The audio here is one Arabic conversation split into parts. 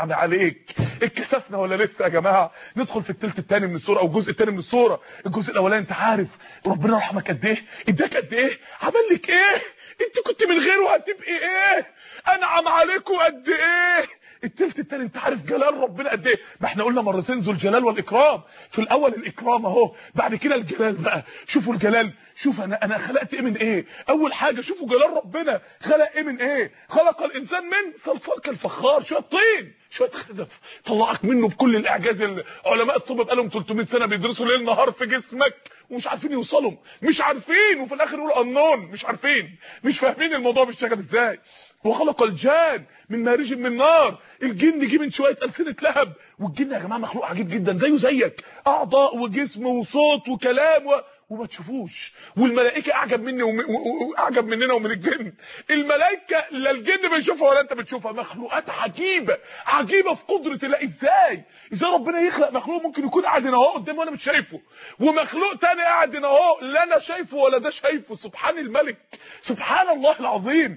عليك. اتكسفنا ولا لسه يا جماعه؟ ندخل في الثلث الثاني من السوره او الجزء الثاني من السوره. الجزء الاولاني انت عارف ربنا رحمك قد ايه، اداك قد ايه، عمل لك ايه، انت كنت من غيره هتبقي ايه، انعم عليكم قد ايه. الثلث الثاني انت عارف جلال ربنا قد ايه. ما احنا قلنا مرتين ذو الجلال والاكرام. في الاول الاكرام اهو، بعد كده الجلال بقى. شوفوا الجلال، شوف انا خلقت ايه من ايه. اول حاجه شوفوا جلال ربنا، خلق ايه من ايه. خلق الانسان من صلصال كالفخار، شويه طين شويه خزف طلعك منه بكل الاعجاز اللي علماء الطب بقالهم 300 سنه بيدرسوا ليل نهار في جسمك ومش عارفين يوصلوا، مش عارفين، وفي الاخر يقولوا النون، مش عارفين، مش فاهمين الموضوع بيشتغل ازاي. وخلق الجان من مارج من نار. الجن جه من شويه السنه لهب. والجن يا جماعه مخلوق عجيب جدا، زيه زيك، اعضاء وجسم وصوت وكلام وما تشوفوش. والملائكه اعجب مني واعجب مننا ومن الجن. الملائكه لا الجن بيشوفها ولا انت بتشوفها، مخلوقات عجيبه عجيبه في قدره الله. ازاي ربنا يخلق مخلوق ممكن يكون قاعد هنا اهو قدامي وانا مش شايفه، ومخلوق تاني قاعد هنا اهو لا انا شايفه ولا ده شايفه. سبحان الملك، سبحان الله العظيم.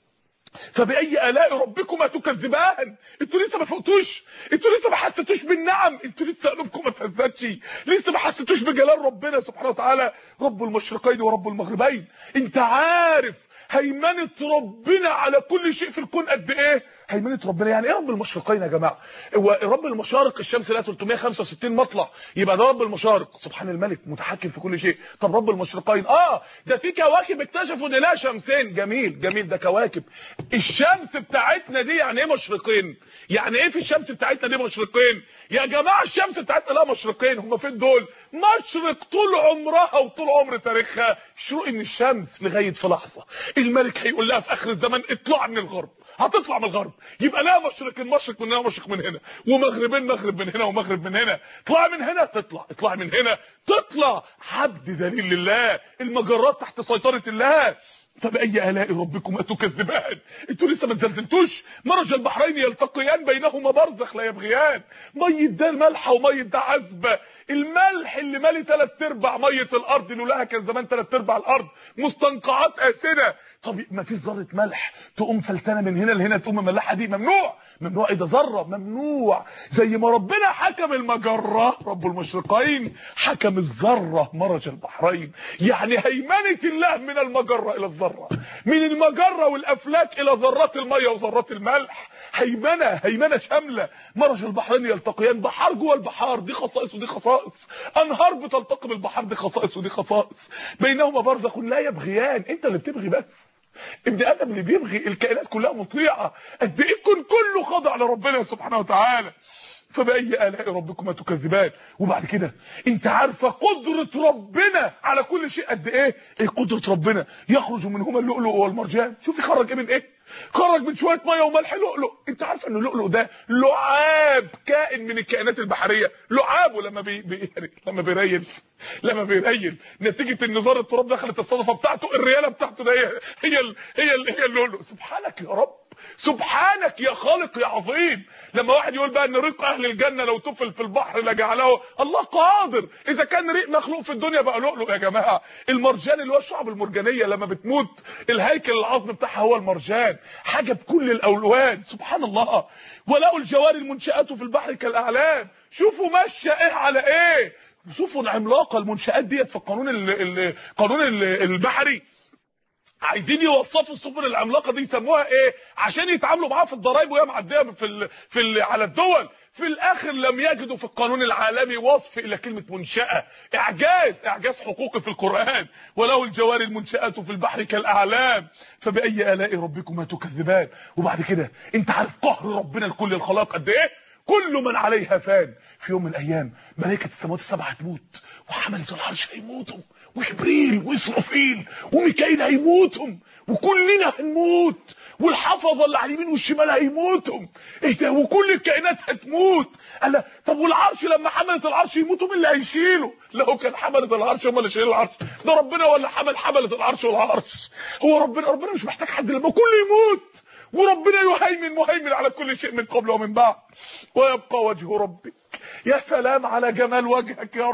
فبأي آلاء ربكما تكذبان. انتوا لسه ما فقتوش، انتوا لسه ما حسيتوش بالنعم، انتوا لسه قلوبكم ما اتهزتش، لسه ما حسيتوش بجلال ربنا سبحانه وتعالى، رب المشرقين ورب المغربين. انت عارف هيمنه ربنا على كل شيء في الكون قد ايه؟ هيمنه ربنا يعني ايه رب المشرقين يا جماعه؟ هو رب المشارق الشمس لها 365 مطلع، يبقى ده رب المشارق. سبحان الملك متحكم في كل شيء. طب رب المشرقين ده في كواكب اكتشفوا ان لها شمسين. جميل جميل، ده كواكب. الشمس بتاعتنا دي يعني ايه مشرقين؟ يعني ايه في الشمس بتاعتنا دي مشرقين؟ يا جماعه الشمس بتاعتنا لها مشرقين، هم فين دول؟ مشرق طول عمرها وطول عمر تاريخها شروق من الشمس لغايه في لحظه الملك هيقول لها في اخر الزمن اطلع من الغرب، هتطلع من الغرب، يبقى لها مشرق من هنا ومشرق من هنا، ومغربين مغرب من هنا ومغرب من هنا. اطلعي من هنا تطلع، اطلعي من هنا تطلع. عبد ذليل لله، المجرات تحت سيطره الله. فبأي آلاء ربكما تكذبان. انتوا لسه ما نزلتوش. مرج البحرين يلتقيان بينهما برزخ لا يبغيان. ميه ده مالحه وميه ده عذبه. الملح اللي مالي 3/4 ميه الارض، لولاها كان زمان 3/4 الارض مستنقعات آسنة. طب ما فيش ذره ملح تقوم فلتانه من هنا لهنا تقوم مملحه، دي ممنوع. ممنوع ايه ده؟ ذره ممنوع. زي ما ربنا حكم المجره رب المشرقين، حكم الذره مرج البحرين. يعني هيمنه الله من المجره الى الذره، من المجره والافلاك الى ذرات الميه وذرات الملح. هيمنه شامله. مرج البحرين يلتقيان، بحار جوه البحار، دي خصائص ودي خصائص. انهار بتلتقي بالبحار، دي خصائص ودي خصائص. بينهما برزخ لا يبغيان. انت اللي بتبغي بس، ابن ادم اللي بيبغي، الكائنات كلها مطيعه. قد ايه الكون كله خاضع لربنا سبحانه وتعالى. فبأي آلاء ربكما تكذبان. وبعد كده انت عارفه قدره ربنا على كل شيء قد ايه. ايه قدره ربنا؟ يخرج منهما اللؤلؤ والمرجان. شوف يخرج ايه من ايه؟ خرج من شويه ميه وملح لؤلؤ. انت عارف ان اللؤلؤ ده لعاب كائن من الكائنات البحريه. لعابه لما بيريل نتيجه ان ذره التراب دخلت الصدفه بتاعته، الرياله بتاعته ده هي اللؤلؤ. سبحانك يا رب، سبحانك يا خالق يا عظيم. لما واحد يقول بقى ان ريق اهل الجنه لو طفل في البحر لجعله، الله قادر. اذا كان ريق مخلوق في الدنيا بقى لؤلؤ يا جماعه. المرجان اللي هو الشعب المرجانيه لما بتموت الهيكل العظمي بتاعها هو المرجان، حاجه بكل الالوان. سبحان الله. ولقوا الجوار المنشآت في البحر كالاعلام. شوفوا ماشيه ايه على ايه، سفن عملاقه. المنشآت ديت في القانون البحري عايزين يوصفوا السفن العملاقه دي يسموها ايه عشان يتعاملوا معاها في الضرايب وهي معديه على الدول. في الاخر لم يجدوا في القانون العالمي وصف الا كلمه منشأة. اعجاز حقوقي في القرآن. ولو الجوار المنشآت في البحر كالاعلام فبأي آلاء ربكما تكذبان. وبعد كده انت عارف قهر ربنا لكل الخلائق قد ايه. كل من عليها فان. في يوم من الايام ملائكه السماوات السبع هتموت، وحمله العرش هيموتوا، وجبريل واسرافيل وميكائيل هيموتوا، وكلنا هنموت، والحفظه اللي على اليمين والشمال هيموتوا. ايه ده؟ وكل الكائنات هتموت. قال طب والعرش لما حمله العرش يموتوا مين اللي هيشيله؟ لو كان حمله العرش هم اللي شايلين العرش، ده ربنا ولا حمله العرش والعرش؟ هو ربنا مش محتاج حد لما كله يموت، وربنا مهيمن على كل شيء من قبل ومن بعد. ويبقى وجه ربك. يا سلام على جمال وجهك يا رب.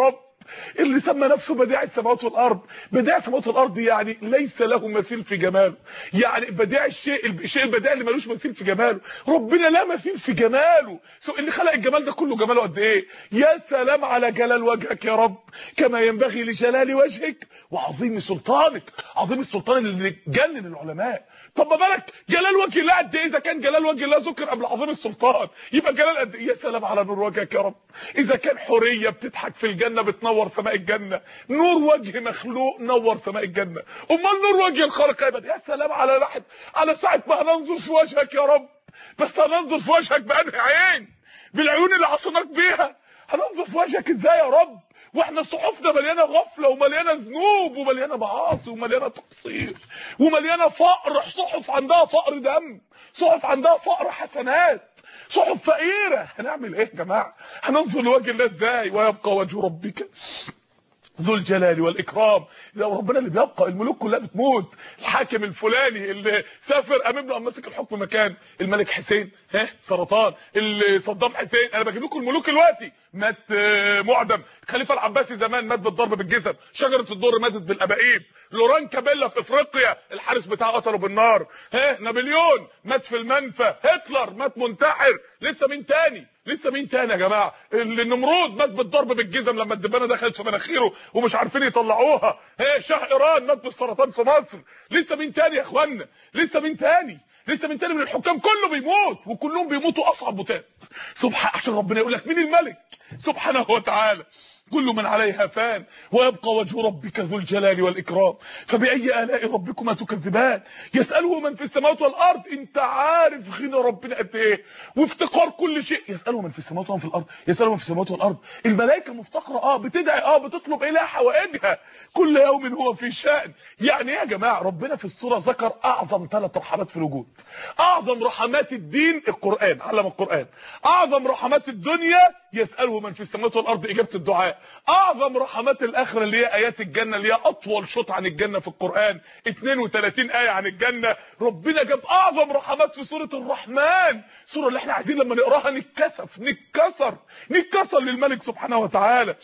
اللي سمى نفسه بديع السماوات والارض. بديع السماوات والارض يعني ليس له مثيل في جماله، يعني بديع الشيء البديع اللي ملوش مثيل في جماله. ربنا لا مثيل في جماله. اللي خلق الجمال ده كله جماله قد ايه؟ يا سلام على جلال وجهك يا رب، كما ينبغي لجلال وجهك وعظيم سلطانك. عظيم السلطان اللي جنن العلماء. طب ما بالك جلال وجه الله قد ايه؟ اذا كان جلال وجه الله ذكر قبل عظيم السلطان، يبقى جلال قد ايه؟ يا سلام على نور وجهك يا رب. اذا كان حوريه بتضحك في الجنه بتنور سماء الجنه، نور وجه مخلوق نور سماء الجنه، امال نور وجه الخالق يبقى يا سلام على واحد. على ساعه ما هننظر في وجهك يا رب، بس هننظر في وجهك بأنهي عين؟ بالعيون اللي عصيناك بيها؟ هننظر في وجهك ازاي يا رب واحنا صحفنا مليانه غفله ومليانه ذنوب ومليانه معاصي ومليانه تقصير ومليانه فقر؟ صحف عندها فقر دم، صحف عندها فقر حسنات، صحف فقيره. هنعمل ايه يا جماعه؟ هننظر لوجه الله ازاي؟ ويبقى وجه ربك ذو الجلال والاكرام. لو ربنا اللي بيبقى، الملوك كلها بتموت. الحاكم الفلاني اللي سافر امام له ماسك الحكم مكان الملك حسين سرطان، اللي صدام حسين، انا بجيب لكم الملوك دلوقتي، مات معدم. الخليفه العباسي زمان مات بالضرب بالجزم. شجره الدر ماتت بالابائيب. لوران كابيلا في افريقيا الحارس بتاعه قتله بالنار. نابليون مات في المنفى. هتلر مات منتحر. لسه مين تاني؟ لسه مين تاني يا جماعه؟ النمرود مات بالضرب بالجزم لما الدبانه دخلت في مناخيره ومش عارفين يطلعوها. شاه ايران مات بالسرطان في مصر. لسه مين تاني يا اخوانا؟ لسه مين تاني؟ لسه مين تاني من الحكام؟ كله بيموت، وكلهم بيموتوا اصعب موتات. عشان ربنا يقول لك مين الملك سبحانه وتعالى. كل من عليها فان ويبقى وجه ربك ذو الجلال والاكرام. فباي الاء ربكما تكذبان؟ يساله من في السماوات والارض. انت عارف غنى ربنا قد ايه وافتقار كل شيء. يساله من في السماوات ومن في الارض. يساله من في السماوات والارض. الملائكه مفتقره، بتدعي، بتطلب اليها حوائجها. كل يوم هو في شأن. يعني ايه يا جماعه؟ ربنا في السوره ذكر اعظم 3 رحمات في الوجود. اعظم رحمات الدين القران، علم القران. اعظم رحمات الدنيا يساله من في السماوات والارض، اجابه الدعاء. اعظم رحمات الاخره اللي هي ايات الجنه، اللي هي اطول شوط عن الجنه في القران، 32 ايه عن الجنه. ربنا جاب اعظم رحمات في سوره الرحمن، سوره اللي احنا عايزين لما نقراها نتكسر للملك سبحانه وتعالى.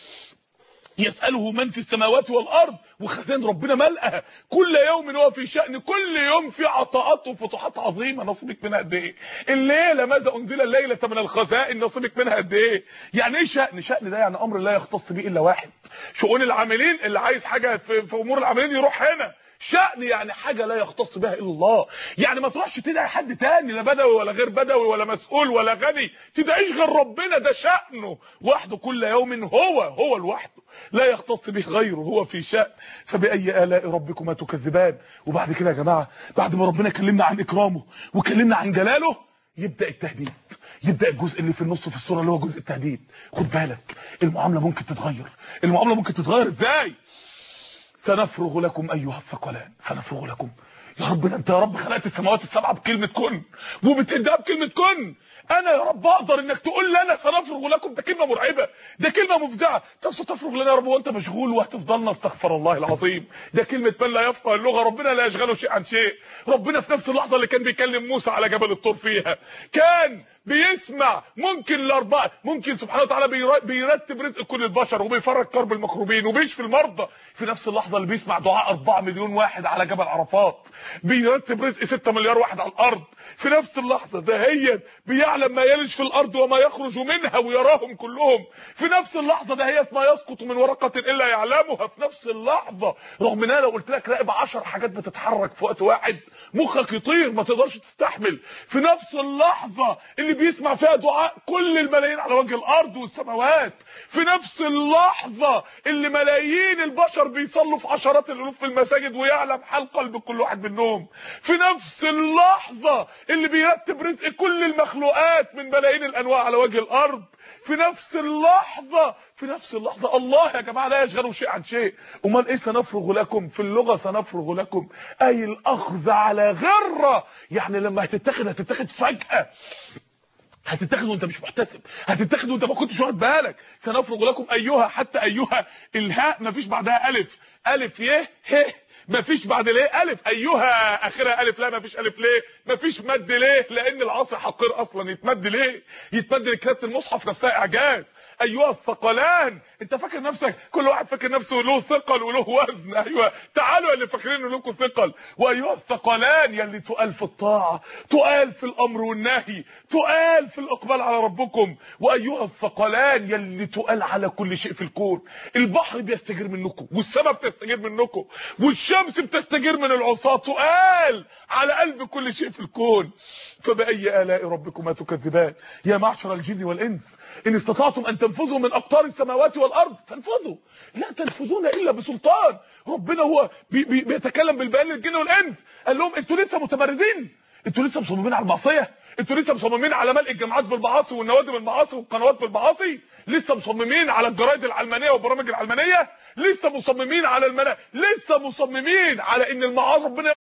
يسأله من في السماوات والأرض، وخزائن ربنا ملأها. كل يوم هو في شأن، كل يوم في عطاءات وفتوحات عظيمة. نصيبك منها قد ايه؟ الليلة ماذا أنزل الليلة من الخزائن، نصيبك منها قد ايه؟ يعني ايه شأن؟ شأن ده يعني أمر لا يختص به إلا واحد. شؤون العاملين، اللي عايز حاجة في أمور العاملين يروح هنا. شأن يعني حاجة لا يختص بها إلا الله. يعني ما تروحش تدعي حد تاني، لا بدوي ولا غير بدوي ولا مسؤول ولا غني، تدعيش غير ربنا. ده شأنه وحده، كل يوم هو لوحده لا يختص به غيره، هو في شأن. فبأي آلاء ربكما تكذبان؟ وبعد كده يا جماعة، بعد ما ربنا كلمنا عن إكرامه وكلمنا عن جلاله، يبدأ التهديد. يبدأ الجزء اللي في النص في السورة اللي هو جزء التهديد. خد بالك، المعاملة ممكن تتغير. المعاملة ممكن تتغير ازاي؟ سنفرغ لكم ايها الثقلان. سنفرغ لكم. يا رب انت يا رب خلقت السماوات السبعه بكلمه كن، وبتهدها بكلمه كن. انا يا رب اقدر انك تقول لي انا سنفرغ لكم؟ ده كلمه مرعبه، ده كلمه مفزعه. طب ستفرغ لنا يا رب وانت مشغول وهتفضلنا؟ استغفر الله العظيم. ده كلمه من لا يفقه اللغه. ربنا لا يشغله شيء عن شيء. ربنا في نفس اللحظه اللي كان بيكلم موسى على جبل الطور فيها كان بيسمع ممكن الاربعه، ممكن سبحانه وتعالى بيرتب رزق كل البشر وبيفرج كرب المكروبين وبيشفي المرضى. في نفس اللحظه اللي بيسمع دعاء 4 مليون واحد على جبل عرفات، بيرتب رزق 6 مليار واحد على الارض. في نفس اللحظه دهيت بيعلم ما يلج في الارض وما يخرج منها ويراهم كلهم. في نفس اللحظه دهيت ما يسقط من ورقه الا يعلمها. في نفس اللحظه، رغم ان انا لو قلت لك راقب 10 حاجات بتتحرك في وقت واحد مخك يطير، ما تقدرش تستحمل. في نفس اللحظه اللي بيسمع فيها دعاء كل الملايين على وجه الارض والسماوات. في نفس اللحظه اللي ملايين البشر بيصلوا في عشرات الالوف في المساجد ويعلم حال قلب كل واحد منهم. في نفس اللحظه اللي بيرتب رزق كل المخلوقات من ملايين الانواع على وجه الارض. في نفس اللحظه الله يا جماعه لا يشغله شيء عن شيء. امال ايه سنفرغ لكم؟ في اللغه سنفرغ لكم اي الاخذ على غره، يعني لما هتتاخد فجاه، هتتاخد وانت مش محتسب، هتتاخد وانت ما كنتش واخد بالك. سنفرغ لكم ايها، حتى ايها الهاء ما فيش بعدها الف يه ه، ما فيش بعد ليه الف. ايها اخرها الف، لا ما فيش الف. ليه ما فيش مد؟ ليه؟ لان العصر حقير اصلا. يتمد ليه؟ يتمد لكتابه المصحف نفسها اعجاز. ايها الثقلان. انت فاكر نفسك كل واحد فاكر نفسه له ثقل وله وزن. ايوه تعالوا يا اللي فاكرين ان لكم ثقل. وايها الثقلان يلي تقال في الطاعه، تقال في الامر والنهي، تقال في الاقبال على ربكم. وايها الثقلان يلي تقال على كل شيء في الكون. البحر بيستجير منكم، والسماء بتستجير منكم، والشمس بتستجير من العصاة. تقال على قلب كل شيء في الكون. فبأي آلاء ربكما تكذبان؟ يا معشر الجن والإنس إن استطعتم أن تنفذوا من أقطار السماوات والأرض فانفذوا، لا تنفذون إلا بسلطان. ربنا هو بيتكلم بالبيان للجن والإنس. قال لهم انتوا لسه متمردين، انتوا لسه مصممين على المعصيه، انتوا لسه مصممين على ملء الجامعات بالمعاصي والنوادي بالمعاصي والقنوات بالمعاصي، لسه مصممين على الجرايد العلمانيه والبرامج العلمانيه، لسه مصممين على لسه مصممين على ان المعاصي ربنا